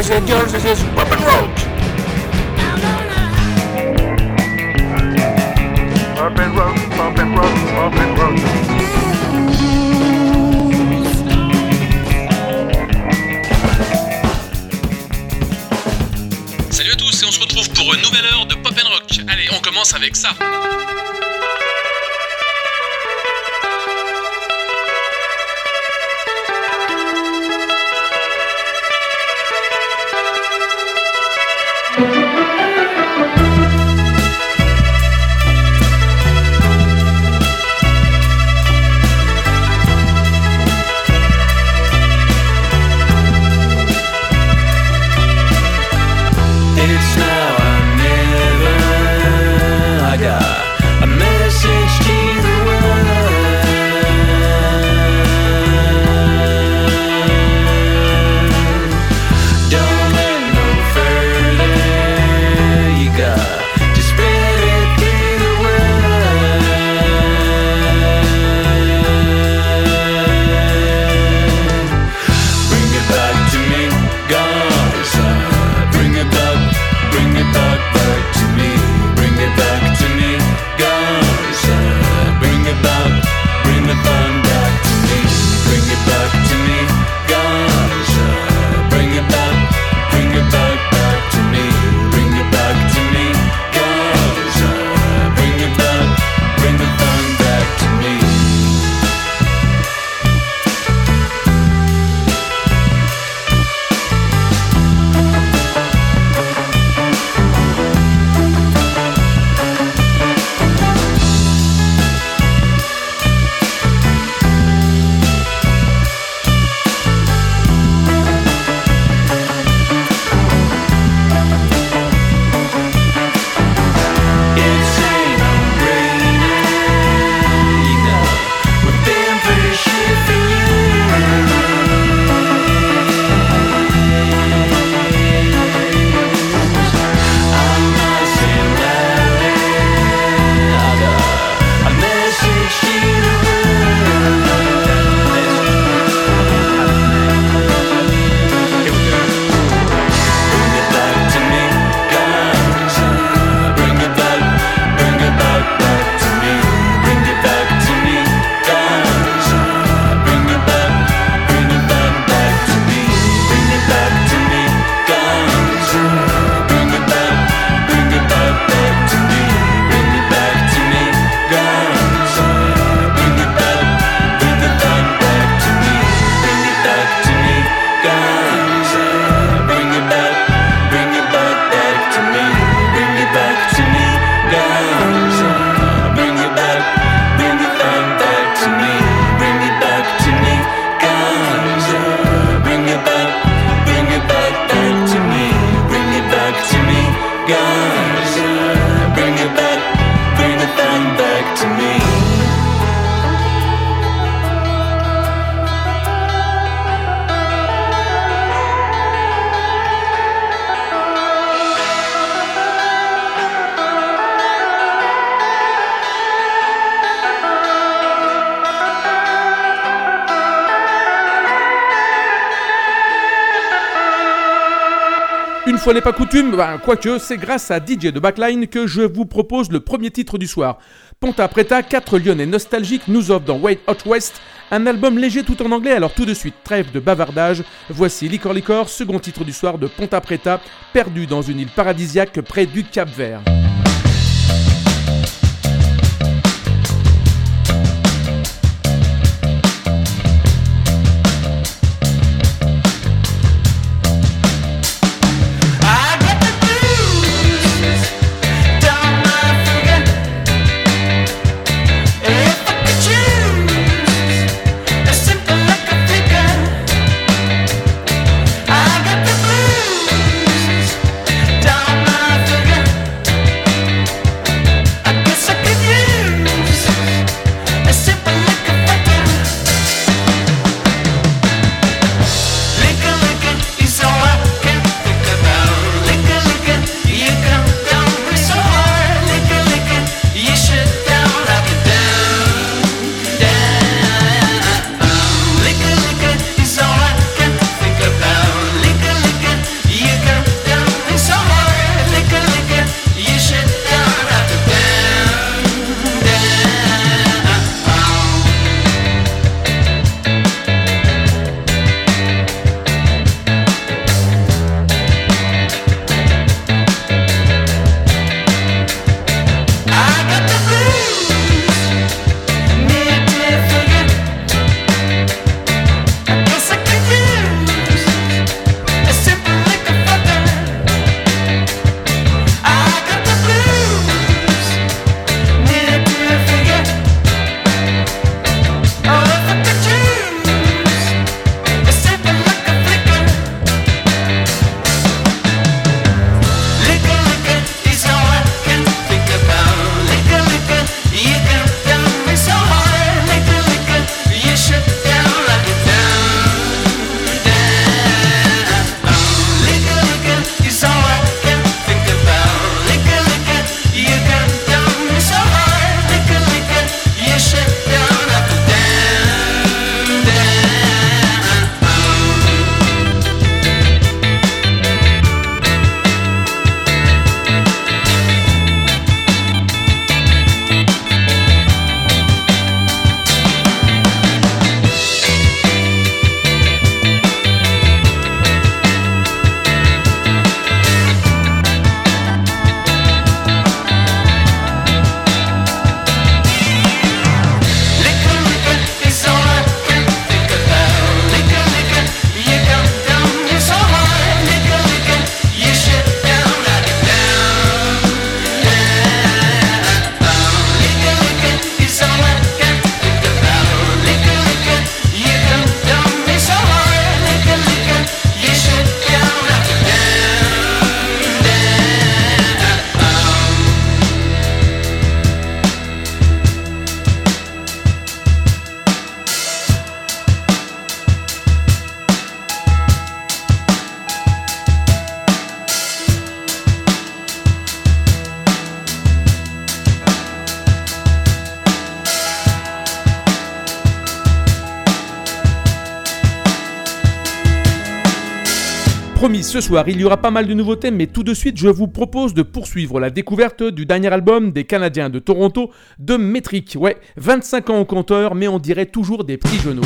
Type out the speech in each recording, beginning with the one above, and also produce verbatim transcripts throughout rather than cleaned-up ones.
boys and girls, this is Pop and Roach. Pop and Roach, Pop and Roach, Pop and Roach. Salut à tous et on se retrouve pour une nouvelle heure de Pop and Rock. Allez, on commence avec ça. It's now or never. I got a message to the world. Don't look no further. You got to spread it through the world. Bring it back to me, guys. Bring it back. Bring it back, back to me. Bring it back to me, guys. Uh, bring it back, bring the fun back to me. Bring it back to me, guys. Uh, bring it back, bring it back, back to me. Bring it back to me, guys. Uh, bring it back, bring the fun back to me. It's ain't no brainer, you know. We've been pretty shit for years. I'm not saying loudly. I got a message to the Bring it back to me, guys. Bring it back, bring it back, back to me. Bring it back to me, guys. Bring it back, bring it back, back to me. Bring it back to me, guys. Bring it back, bring it back, back to me. Bring it back to me, guys. Bring it back, bring it back, back to me. Bring it back to me, guys. Bring it back, bring it back, back to me. Bring it back to me, guys. Bring it back, bring it back, back to me. Bring it back to me, guys. Bring it back, bring it back, back to me. Bring it back to me, guys. Bring it back, bring it back, back to me. Une fois n'est pas coutume, ben, quoique c'est grâce à D J de Backline que je vous propose le premier titre du soir. Ponta Preta, quatre Lyonnais nostalgiques nous offrent dans Way Out West un album léger tout en anglais, alors tout de suite, trêve de bavardage, voici Licor Licor, second titre du soir de Ponta Preta, perdu dans une île paradisiaque près du Cap-Vert. I got the blues down my finger. If I could choose, as simple like a figure. I got the blues down my finger. Promis, ce soir, il y aura pas mal de nouveautés, mais tout de suite, je vous propose de poursuivre la découverte du dernier album des Canadiens de Toronto, de Metric. Ouais, vingt-cinq ans au compteur, mais on dirait toujours des petits genoux.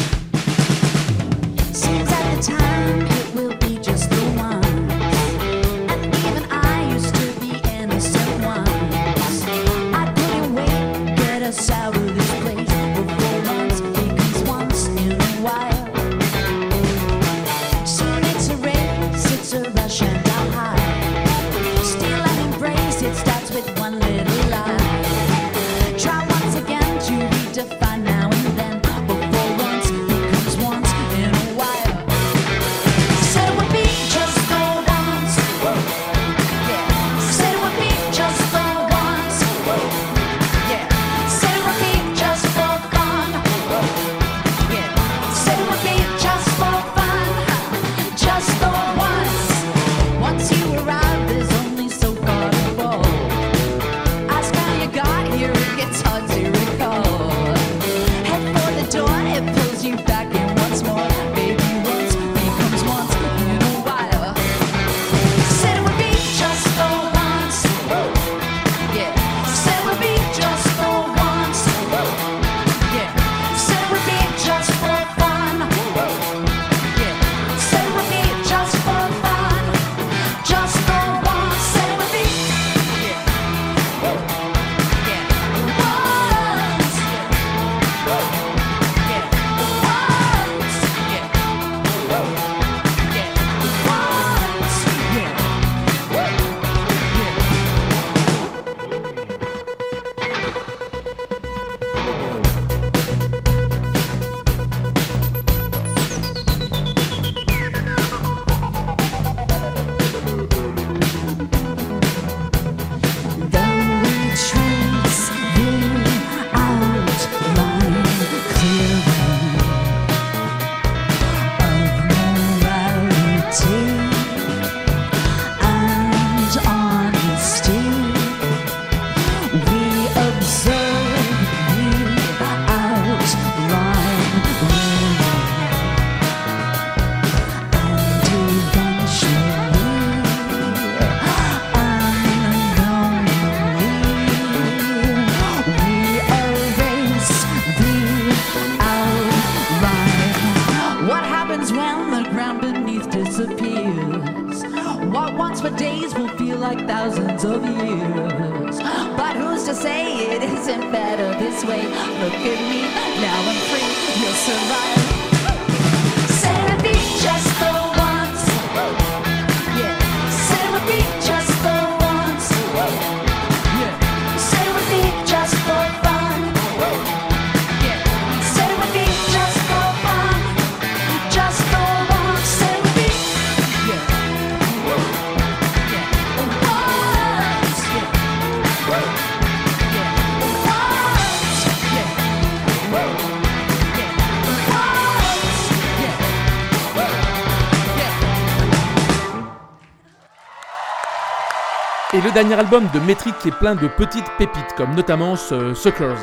Et le dernier album de Metric est plein de petites pépites, comme notamment ce Suckers.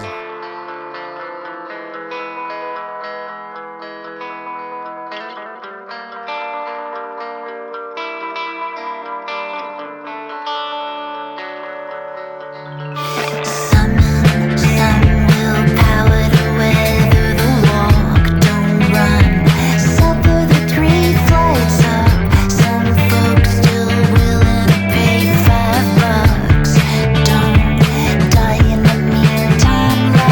Time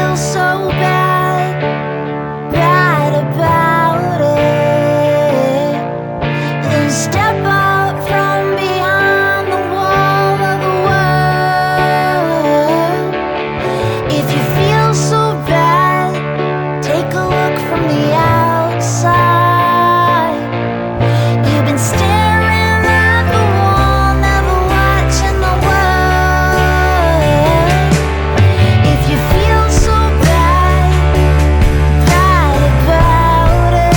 feel so bad, bad about it, then step out from behind the wall of the world. If you feel so bad, take a look from the outside. You've been staring at the wall, never watching the world. If you feel so bad, bad about it,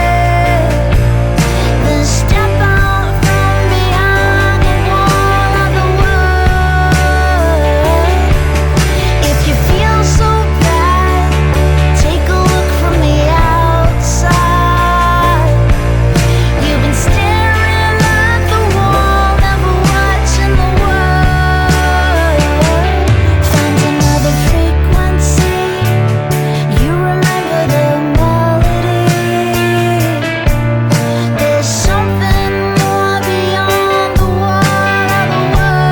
then step out from behind the wall of the world. If you feel so bad, take a look from the outside. You've been staring at the wall, never watching the world. Find another frequency, you remember the melody. There's something more beyond the wall of the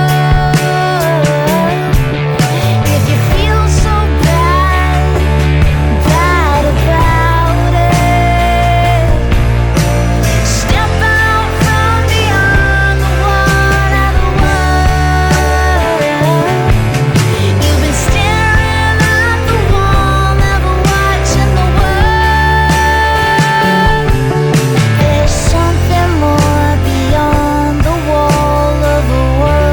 world. If you feel so bad, bad about it, step out from beyond the wall of the world. You've been staring at the wall, never watching the world. There's something more beyond the wall of the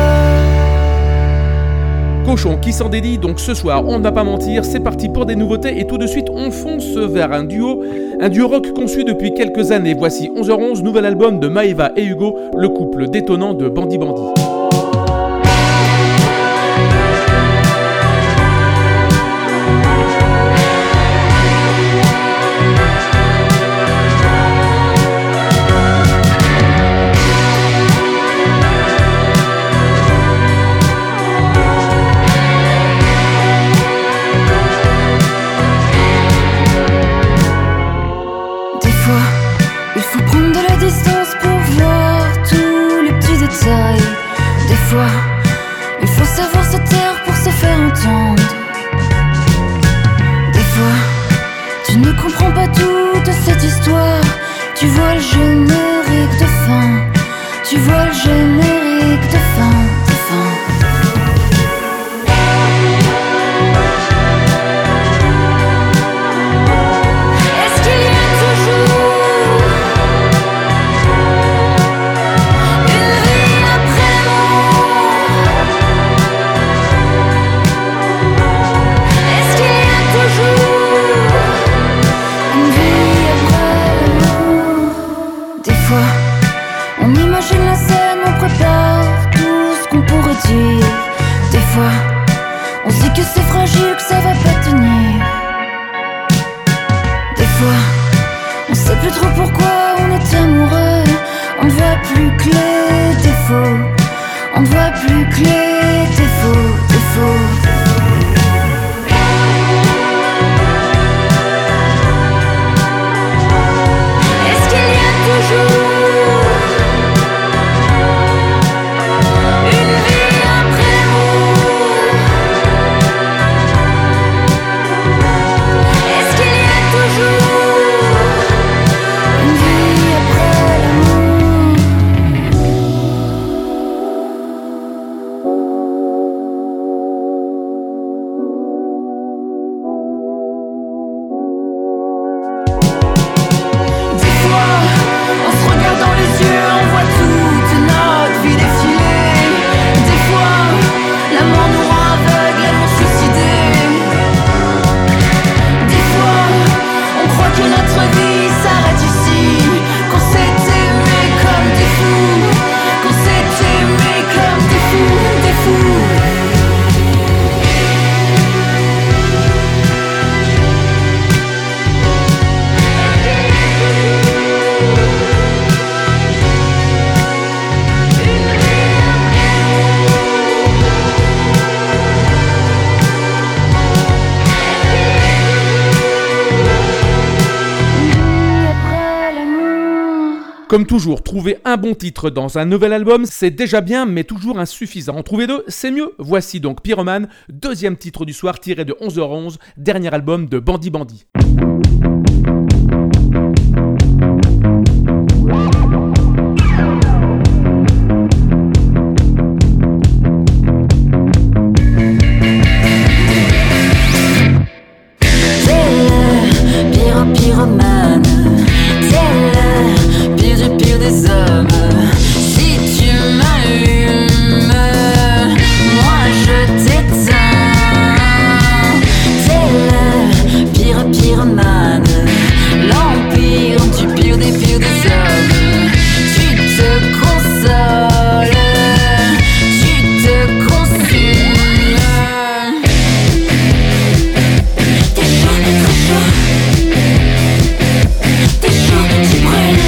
world. Cochon qui s'en dédie donc ce soir, on ne va pas mentir, c'est parti pour des nouveautés et tout de suite on fonce vers un duo, un duo rock conçu depuis quelques années. Voici onze heures onze, nouvel album de Maeva et Hugo, le couple détonnant de Bandi Bandi. Des fois, il faut prendre de la distance pour voir tous les petits détails. Des fois, il faut savoir se taire pour se faire entendre. Des fois, tu ne comprends pas toute cette histoire. Tu vois le générique de fin. Tu vois le générique de fin, de fin. Est-ce qu'il y a toujours une vie après la mort? Est-ce qu'il y a toujours une vie après la mort? Des fois, on imagine la scène, on prépare tout ce qu'on pourrait dire. Des fois, on se dit que c'est fragile, que ça va pas tenir. Des fois, on sait plus trop pourquoi on est amoureux. On ne voit plus que les défauts. On ne voit plus que les défauts, défauts. Est-ce qu'il y a toujours une vie après l'amour? Est-ce qu'il y a toujours une vie après l'amour? Comme toujours, trouver un bon titre dans un nouvel album, c'est déjà bien, mais toujours insuffisant. En trouver deux, c'est mieux. Voici donc Pyromane, deuxième titre du soir tiré de onze heures onze, dernier album de Bandi Bandi. Pyromane, c'est le pire du pire des hommes. Si tu m'allumes, moi je t'éteins. C'est le pire pyromane, l'empire du pire des pires des hommes. Tu te consoles, tu te consumes. T'es chaud, très chaud. T'es chaud, tu brûles.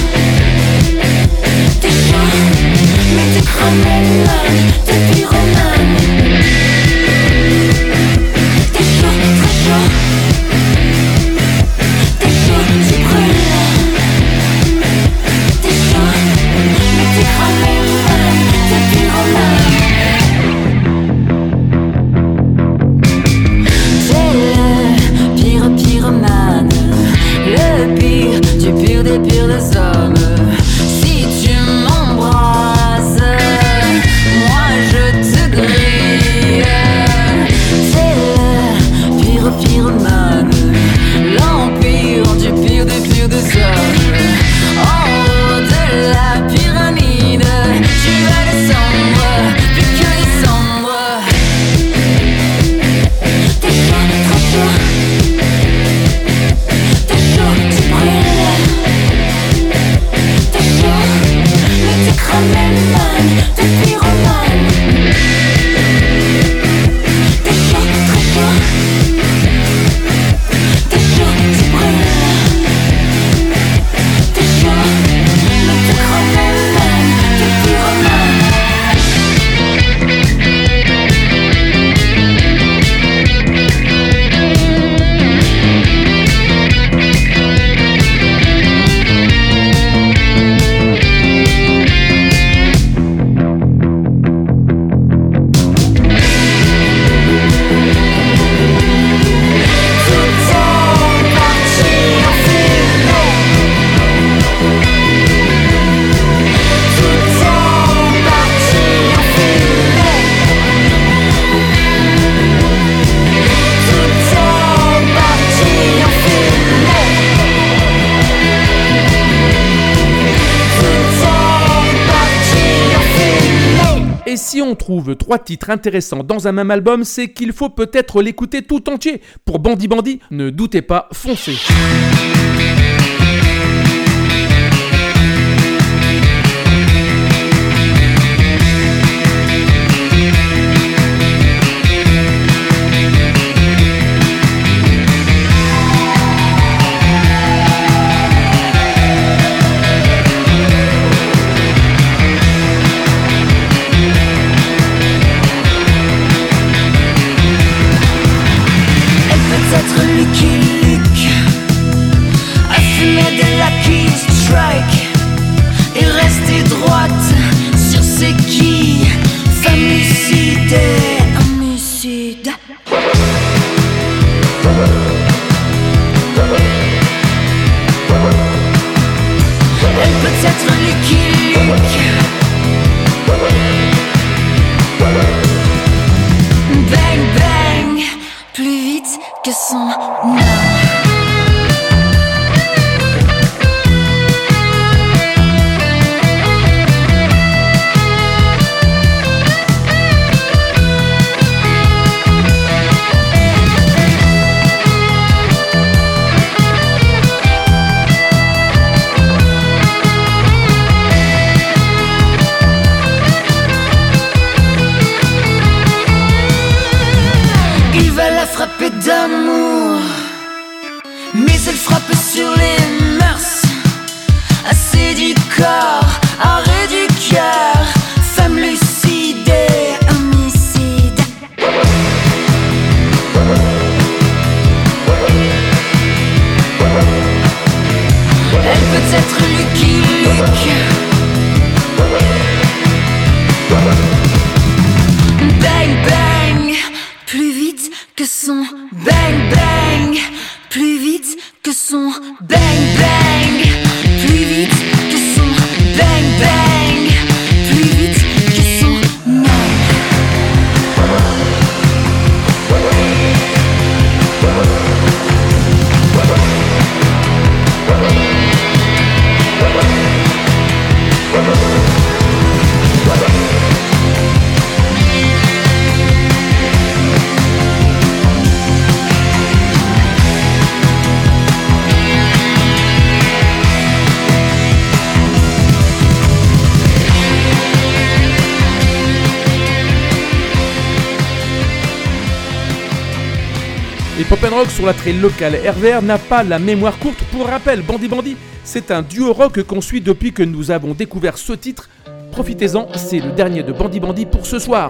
T'es chaud, mais t'es cramé là. T'es pyromane. T'es chaud, très chaud. T'es chaud, tu brûles. T'es chaud, mais t'es cramé là. T'es pyromane. T'es le pire pyromane, le pire du pire des pires des hommes. Si tu m'embrasses, moi je te grille. C'est le pire pyromane, l'empire du pire des pires des hommes. En haut de la pyramide, tu vas descendre, plus que descendre. T'es chaud, très chaud. T'es chaud, tu brûles. T'es chaud, mais t'es cramé man, t'es pyromane. T'es chaud, très chaud. T'es chaud, tu brûles. T'es chaud, mais t'es cramé man, t'es pyromane. Et si on trouve trois titres intéressants dans un même album, c'est qu'il faut peut-être l'écouter tout entier. Pour Bandi Bandi, ne doutez pas, foncez. Peut-être Lucky Luke a fumé de la Lucky Strike et resté droite sur ses quilles. Femme lucide et homicide. Elle peut être Lucky Luke. Bang bang, plus vite que son nom. Il va la frapper d'amour, mais elle frappe sur les mœurs. Assez du corps, arrêt du cœur. Femme lucide et homicide. Elle peut être Lucky Luke. son bang bang, plus vite que son bang bang, plus vite que son bang bang, plus vite que son bang. Et Pop and Rock sur l'attrait local R V R n'a pas la mémoire courte. Pour rappel, Bandit Bandit, c'est un duo rock qu'on suit depuis que nous avons découvert ce titre. Profitez-en, c'est le dernier de Bandit Bandit pour ce soir.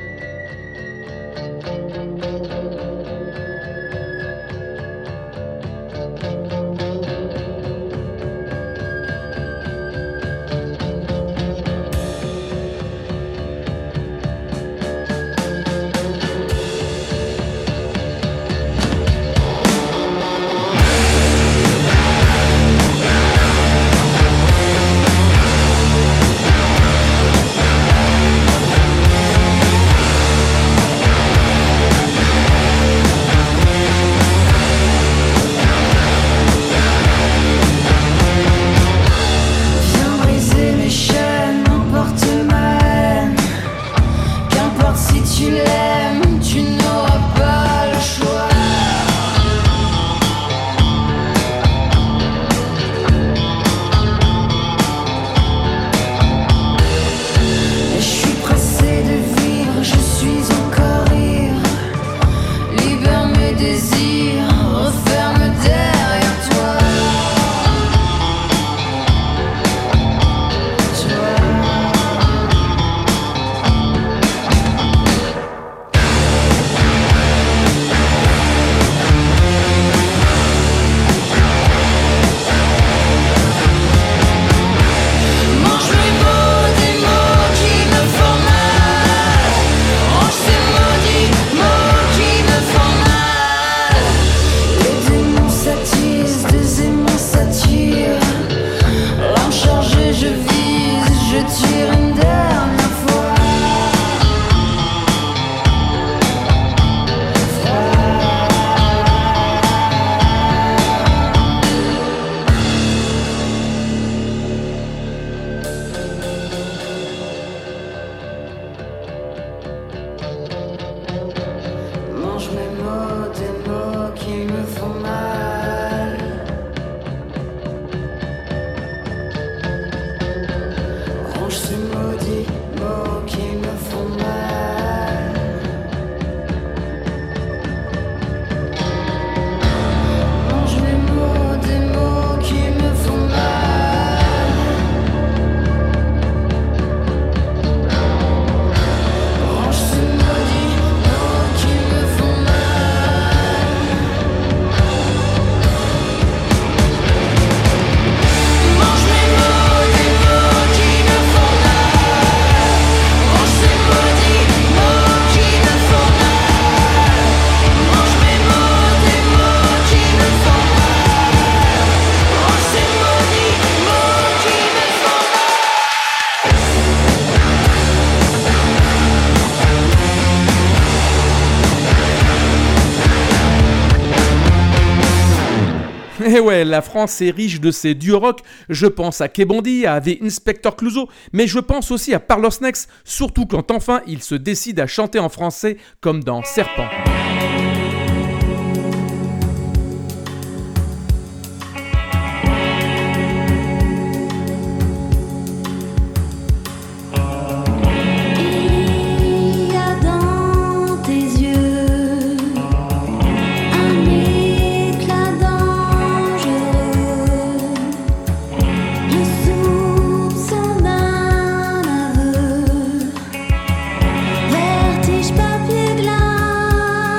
Eh ouais, la France est riche de ses duos rock. Je pense à Kebondi, à The Inspector Clouseau, mais je pense aussi à Parlor Snakes, surtout quand enfin ils se décident à chanter en français comme dans Serpent. Vertige papier glace.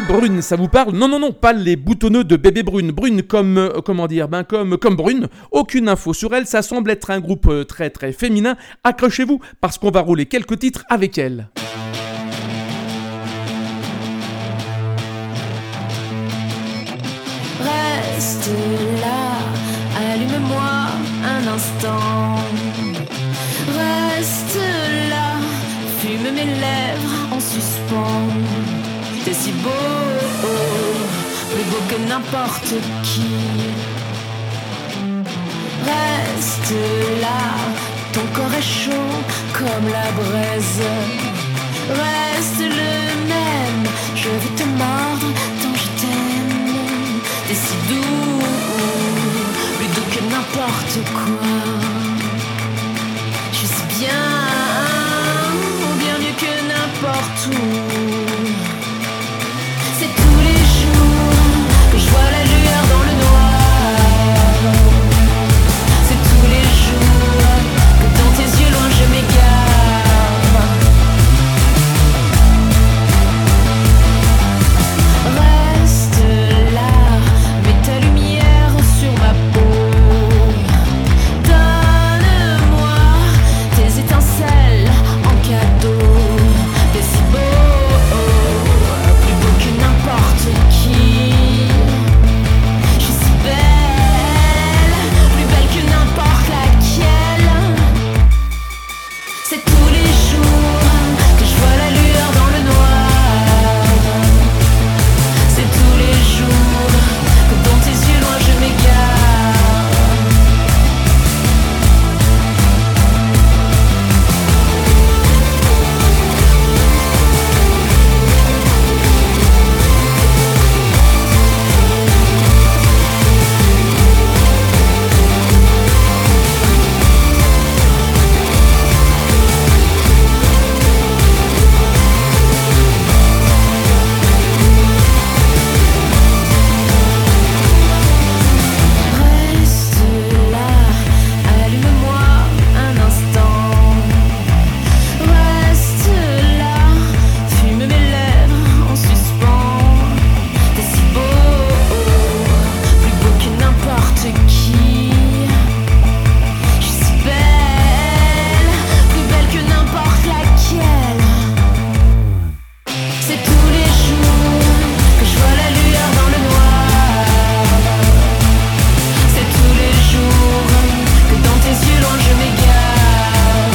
Brune, ça vous parle? Non, non, non, pas les boutonneux de Bébé Brune. Brune comme, euh, comment dire, ben comme, comme Brune. Aucune info sur elle, ça semble être un groupe euh, très très féminin. Accrochez-vous, parce qu'on va rouler quelques titres avec elle. Reste là, allume-moi un instant. Reste là, fume mes lèvres en suspens. T'es si beau, plus beau que n'importe qui. Reste là, ton corps est chaud comme la braise. Reste le même, je vais te mordre tant je t'aime. T'es si doux, plus doux que n'importe quoi. Je suis si bien, bien mieux que n'importe où. C'est tous les jours que je vois la lueur dans le noir. C'est tous les jours que dans tes yeux loin je m'égare. Reste là, mets ta lumière sur ma peau. Donne-moi tes étincelles en cadeau. T'es si beau, plus beau que n'importe qui. Je suis si belle, plus belle que n'importe laquelle. C'est tous les jours que je vois la lueur dans le noir. C'est tous les jours que dans tes yeux loin je m'égare. Reste là, allume-moi un instant. Reste là, fume mes lèvres en suspens. T'es si beau, plus beau que n'importe qui. Je suis si belle, plus belle que n'importe laquelle. C'est tous les jours que je vois la lueur dans le noir. C'est tous les jours que dans tes yeux loin je m'égare.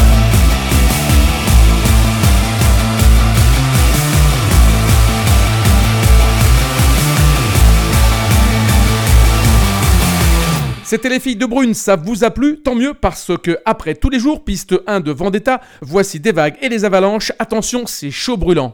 C'était les filles de Brune, ça vous a plu? Tant mieux, parce que après tous les jours, piste un de Vendetta, voici des vagues et les avalanches. Attention, c'est chaud brûlant.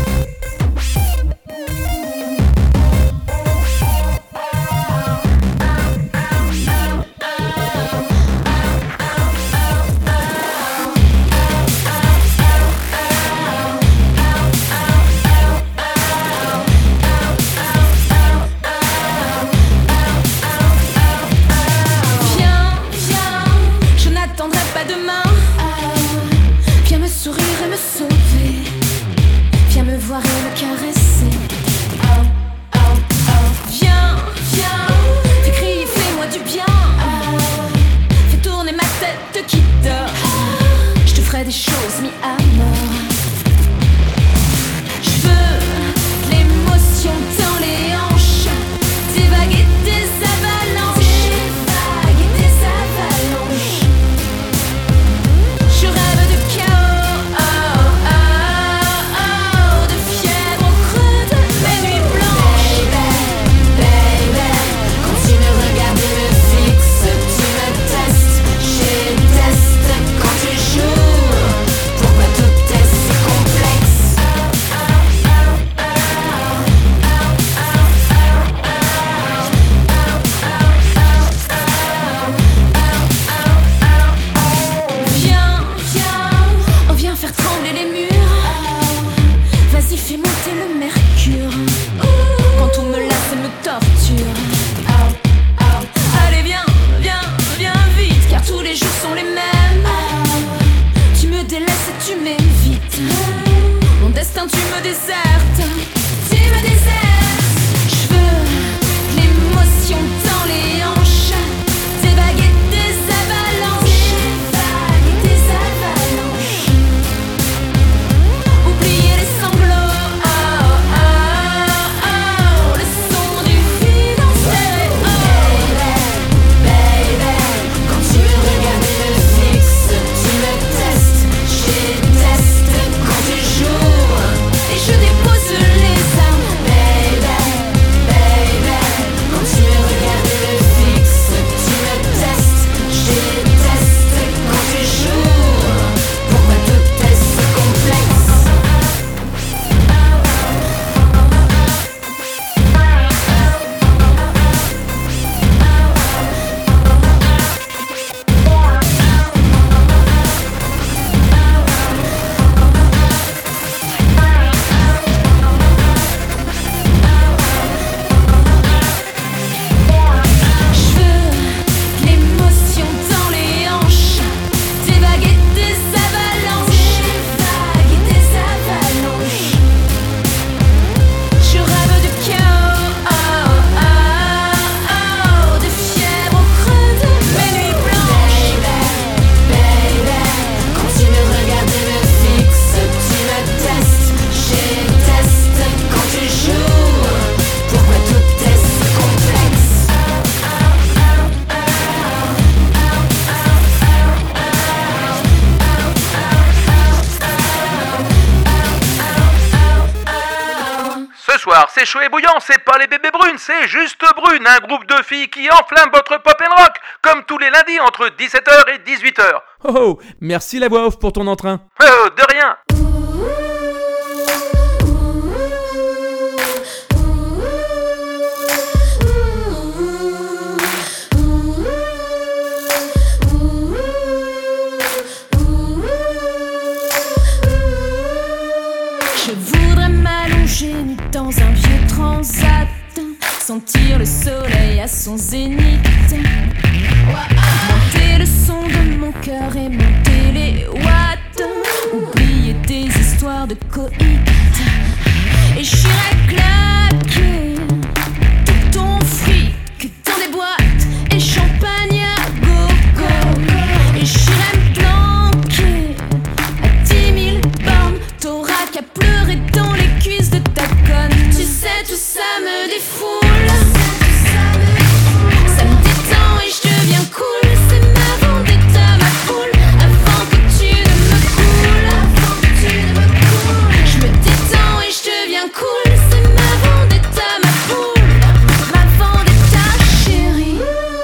Viens, viens, je n'attendrai pas demain. Viens me sourire et me sauver. c'est chaud et bouillant, c'est pas les bébés brunes, c'est juste Brune, un groupe de filles qui enflamme votre pop and rock, comme tous les lundis entre dix-sept heures et dix-huit heures. Oh oh, merci la voix off pour ton entrain. Oh, de rien. Je voudrais m'allonger nu dans un vieux transat, sentir le soleil à son zénith, monter le son de mon cœur et monter les watts, oublier des histoires de coït, et j'irai claquer tout ton fric dans des boîtes et champagne à gogo, et j'irai me planquer à dix mille bornes, t'auras qu'à pleurer dans les cuisses de ta conne. Tu sais, tout ça me défoule, ça me détend et je deviens cool. C'est ma vendetta, ma poule, avant que tu ne me coules. Je me détends et je deviens cool. C'est ma vendetta, ma poule, ma vendetta chérie.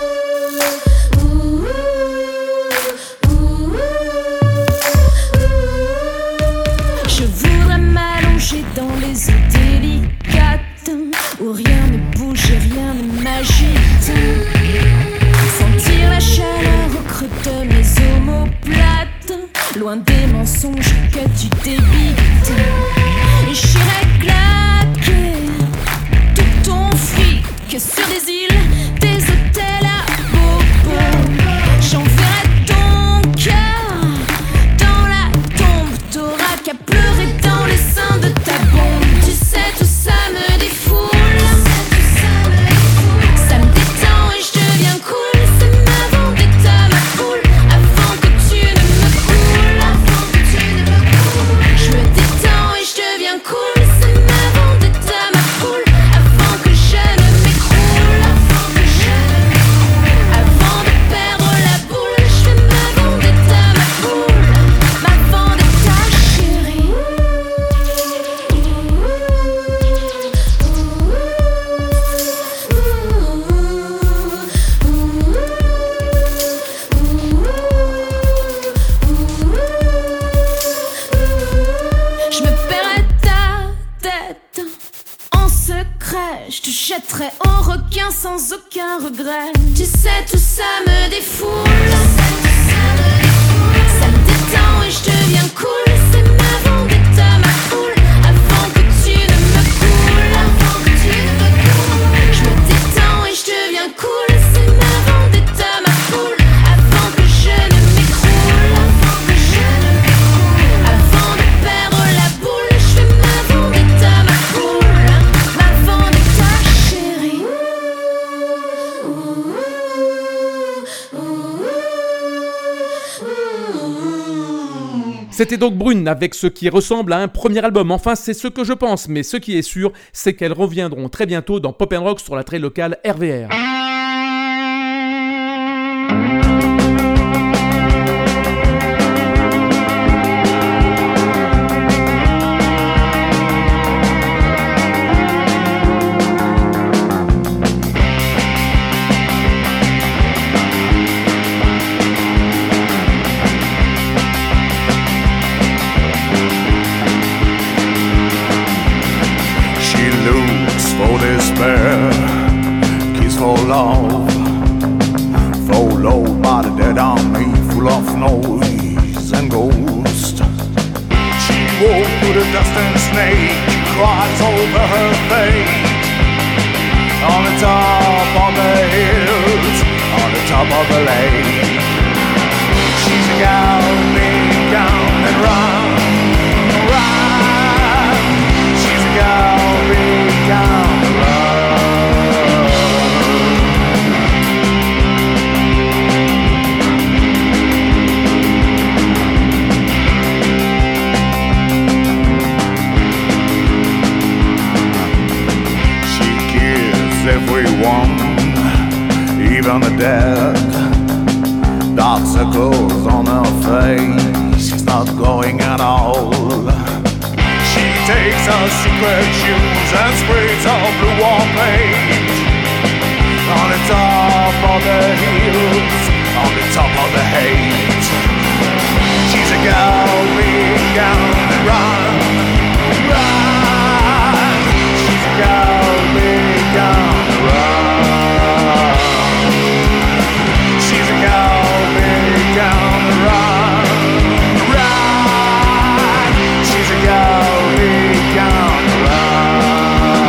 Je voudrais m'allonger dans les eaux délicates, où rien ne bouge et rien ne m'agite, sentir la chaleur au creux de mes omoplates, loin des mensonges que tu débites, et j'irai claquer tout ton fric sur des îles, des hôtels à bobo. J'enverrai ton cœur dans la tombe, t'auras qu'à pleurer dans les seins de ta bombe. Tu sais, tout ça me défoule, ça me détend et je deviens cool. C'est ma vendetta, ma poule, avant que tu ne me coules. Je me détends et je deviens cool. C'est ma vendetta, ma poule, avant que je ne m'écroule. Avant de perdre la boule, je fais ma vendetta, ma poule, ma vendetta chérie. Je me paierai ta tête en secret, je te jetterai au requin sans aucun regret. Tu sais, tout ça me défoule, ça me détend et je deviens cool. C'est ma vendetta, ma poule, avant que tu ne me coules. Je me détends et je deviens cool. C'est ma vendetta, ma poule, avant que je ne m'écroule. Avant de perdre la boule, je fais ma vendetta, ma poule, ma vendetta chérie. C'était donc Brune avec ce qui ressemble à un premier album. Enfin, c'est ce que je pense, mais ce qui est sûr, c'est qu'elles reviendront très bientôt dans Pop and Rock sur la très locale R V R. She looks for despair, kiss for love, followed by the dead army full of noise and ghost. She woke to the dust and snake cries over her fate. On the top of the hills, on the top of the lake. She's a gal named down and run, run. She's a gal named down and run. She kills everyone, even the dead. Dark circles on her face, she's not going at all. She takes her secret shoes and sprays her blue on paint. On the top of the hills, on the top of the hate. She's a girl being down and run, run. She's a girl being down and run. She's a girl being down and run, run. She's a girl being down and run.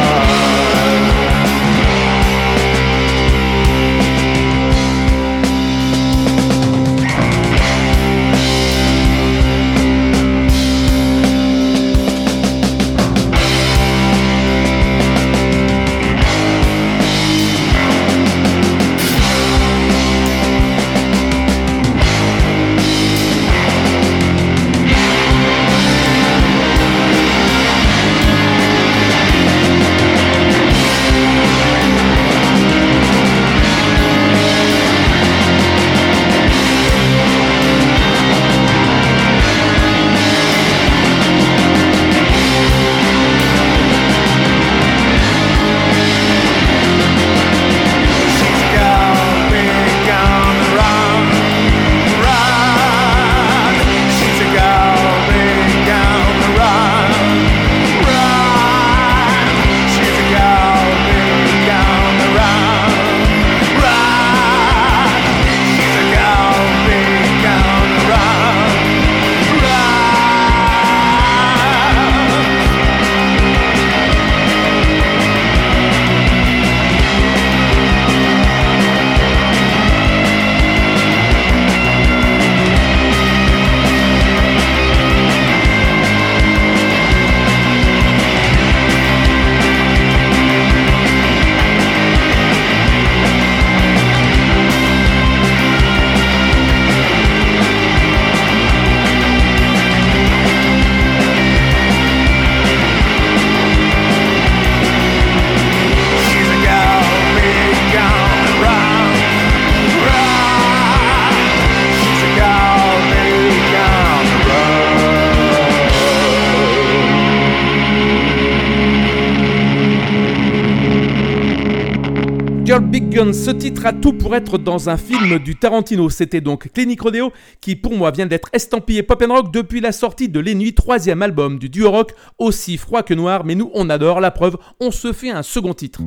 Girl Big Gun, ce titre a tout pour être dans un film du Tarantino. C'était donc Clinic Rodeo, qui pour moi vient d'être estampillé pop and rock depuis la sortie de Les Nuits, troisième album du duo rock, aussi froid que noir, mais nous on adore, la preuve, on se fait un second titre.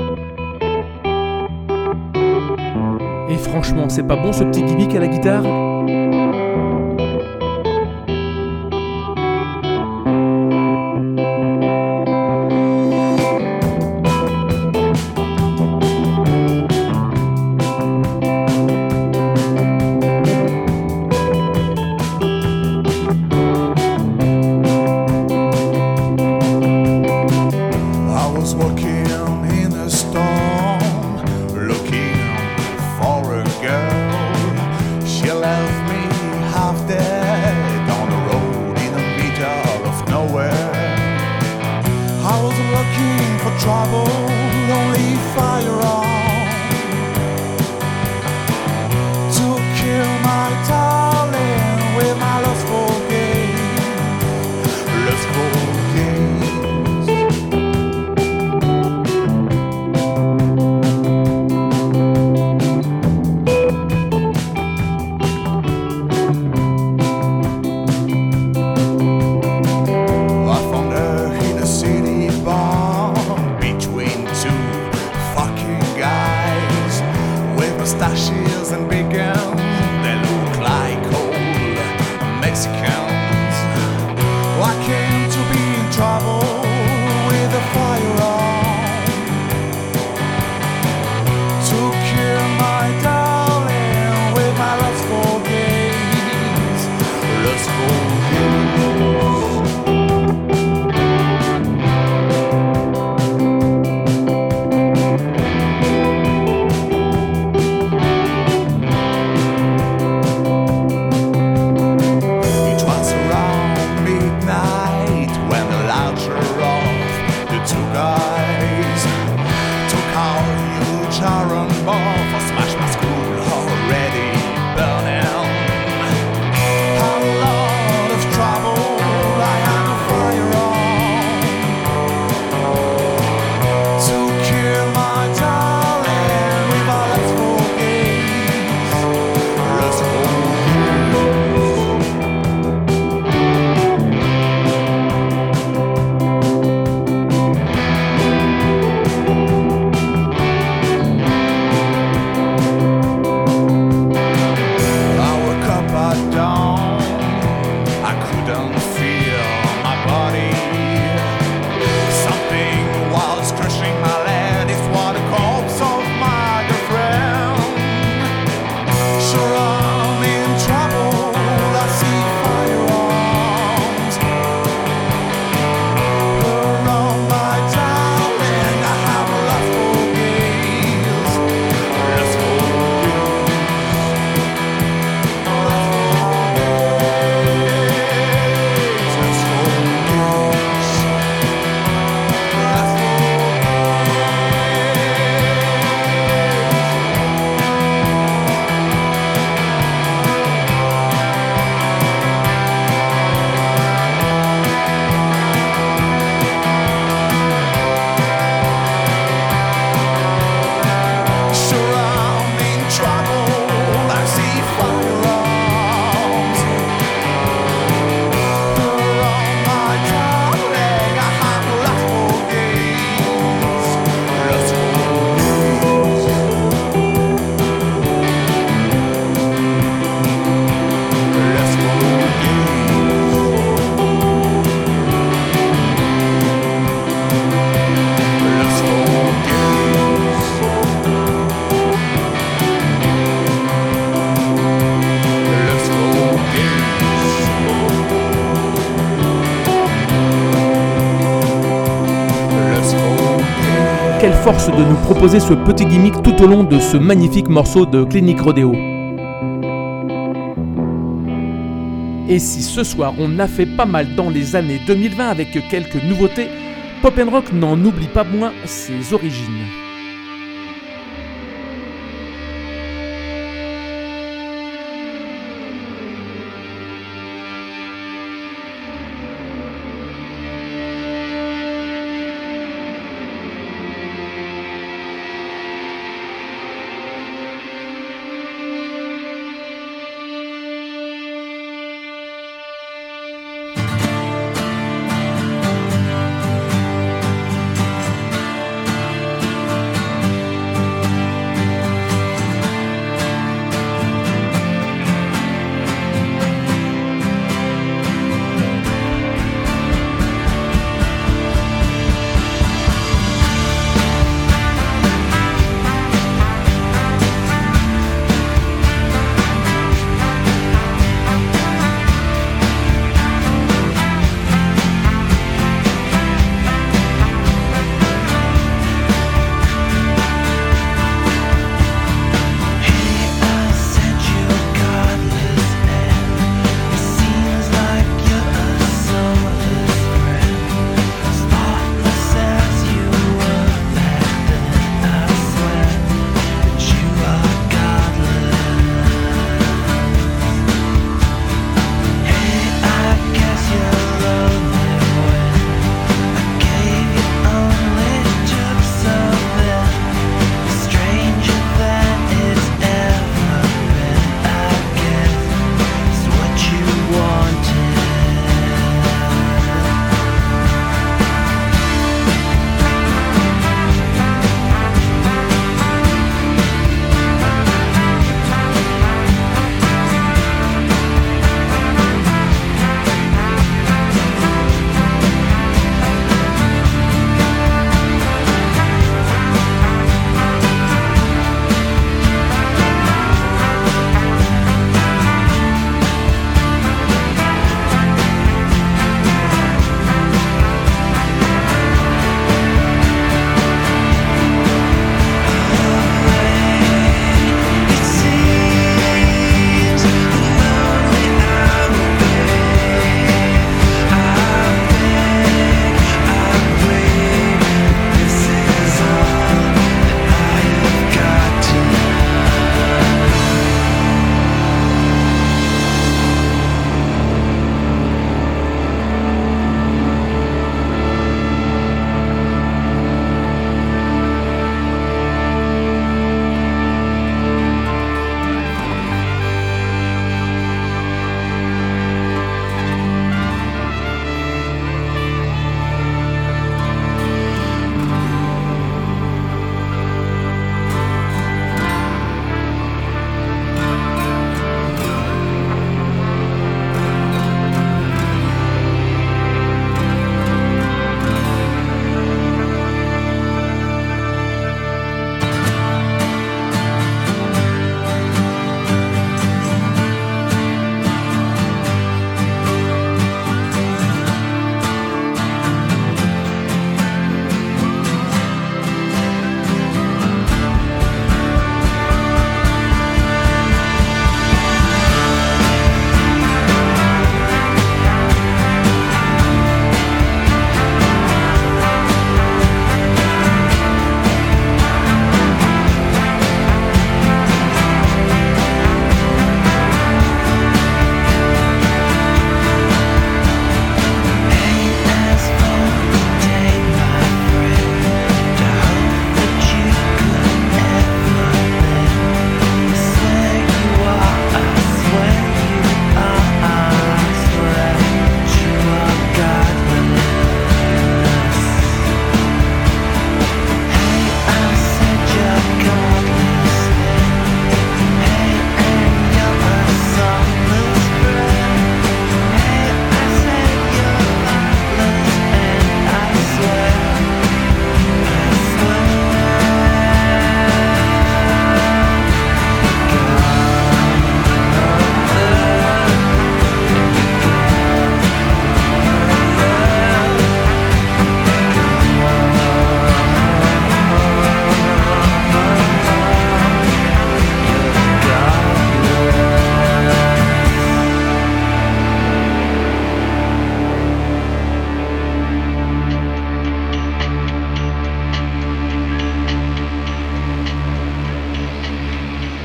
Et franchement, c'est pas bon ce petit gimmick à la guitare ? force de nous proposer ce petit gimmick tout au long de ce magnifique morceau de Clinic Rodeo. Et si ce soir on a fait pas mal dans les années deux mille vingt avec quelques nouveautés, Pop and Rock n'en oublie pas moins ses origines.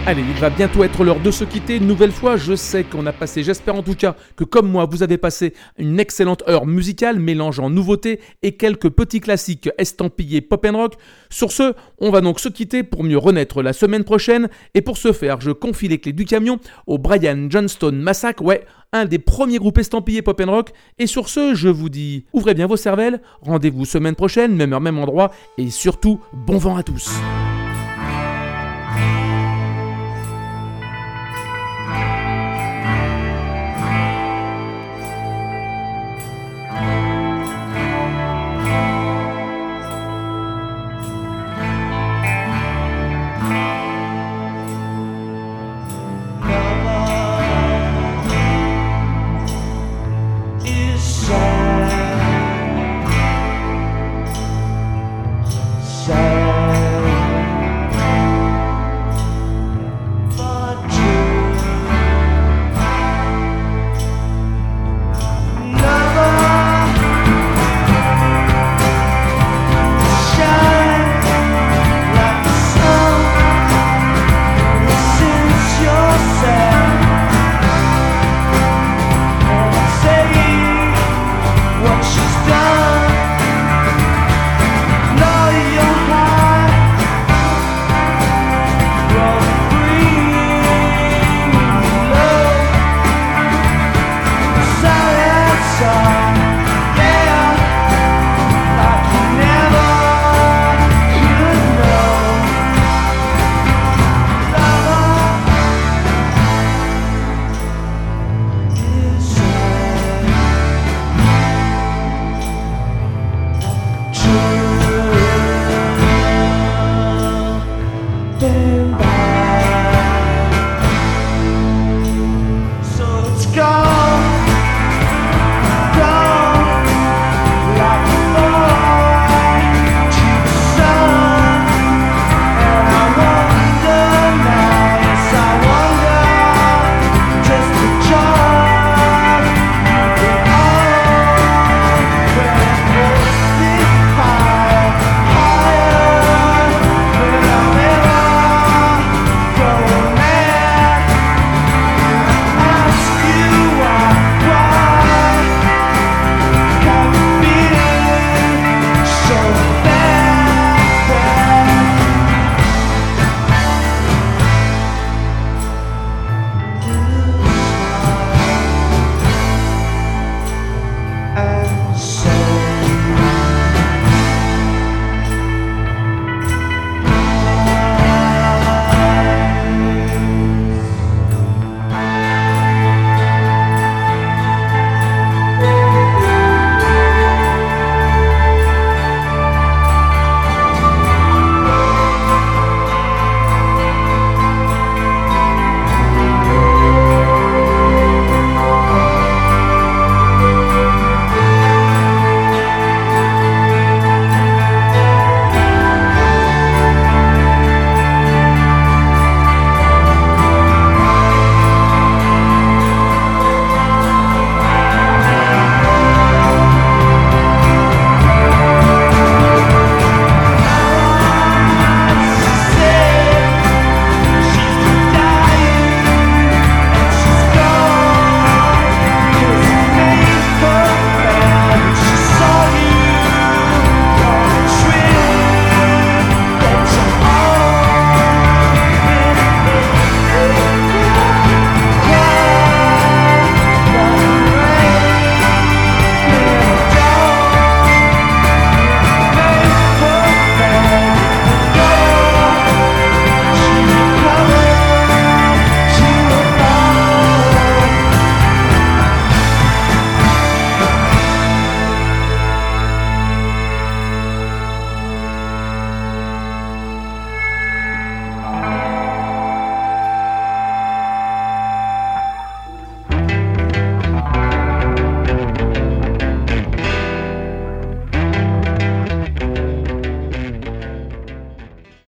Allez, il va bientôt être l'heure de se quitter. Une nouvelle fois, je sais qu'on a passé, j'espère en tout cas que comme moi, vous avez passé une excellente heure musicale mélangeant nouveautés et quelques petits classiques estampillés pop and rock. Sur ce, on va donc se quitter pour mieux renaître la semaine prochaine. Et pour ce faire, je confie les clés du camion au Brian Johnstone Massacre, ouais, un des premiers groupes estampillés pop and rock. Et sur ce, je vous dis, ouvrez bien vos cervelles, rendez-vous semaine prochaine, même heure, même endroit, et surtout, bon vent à tous.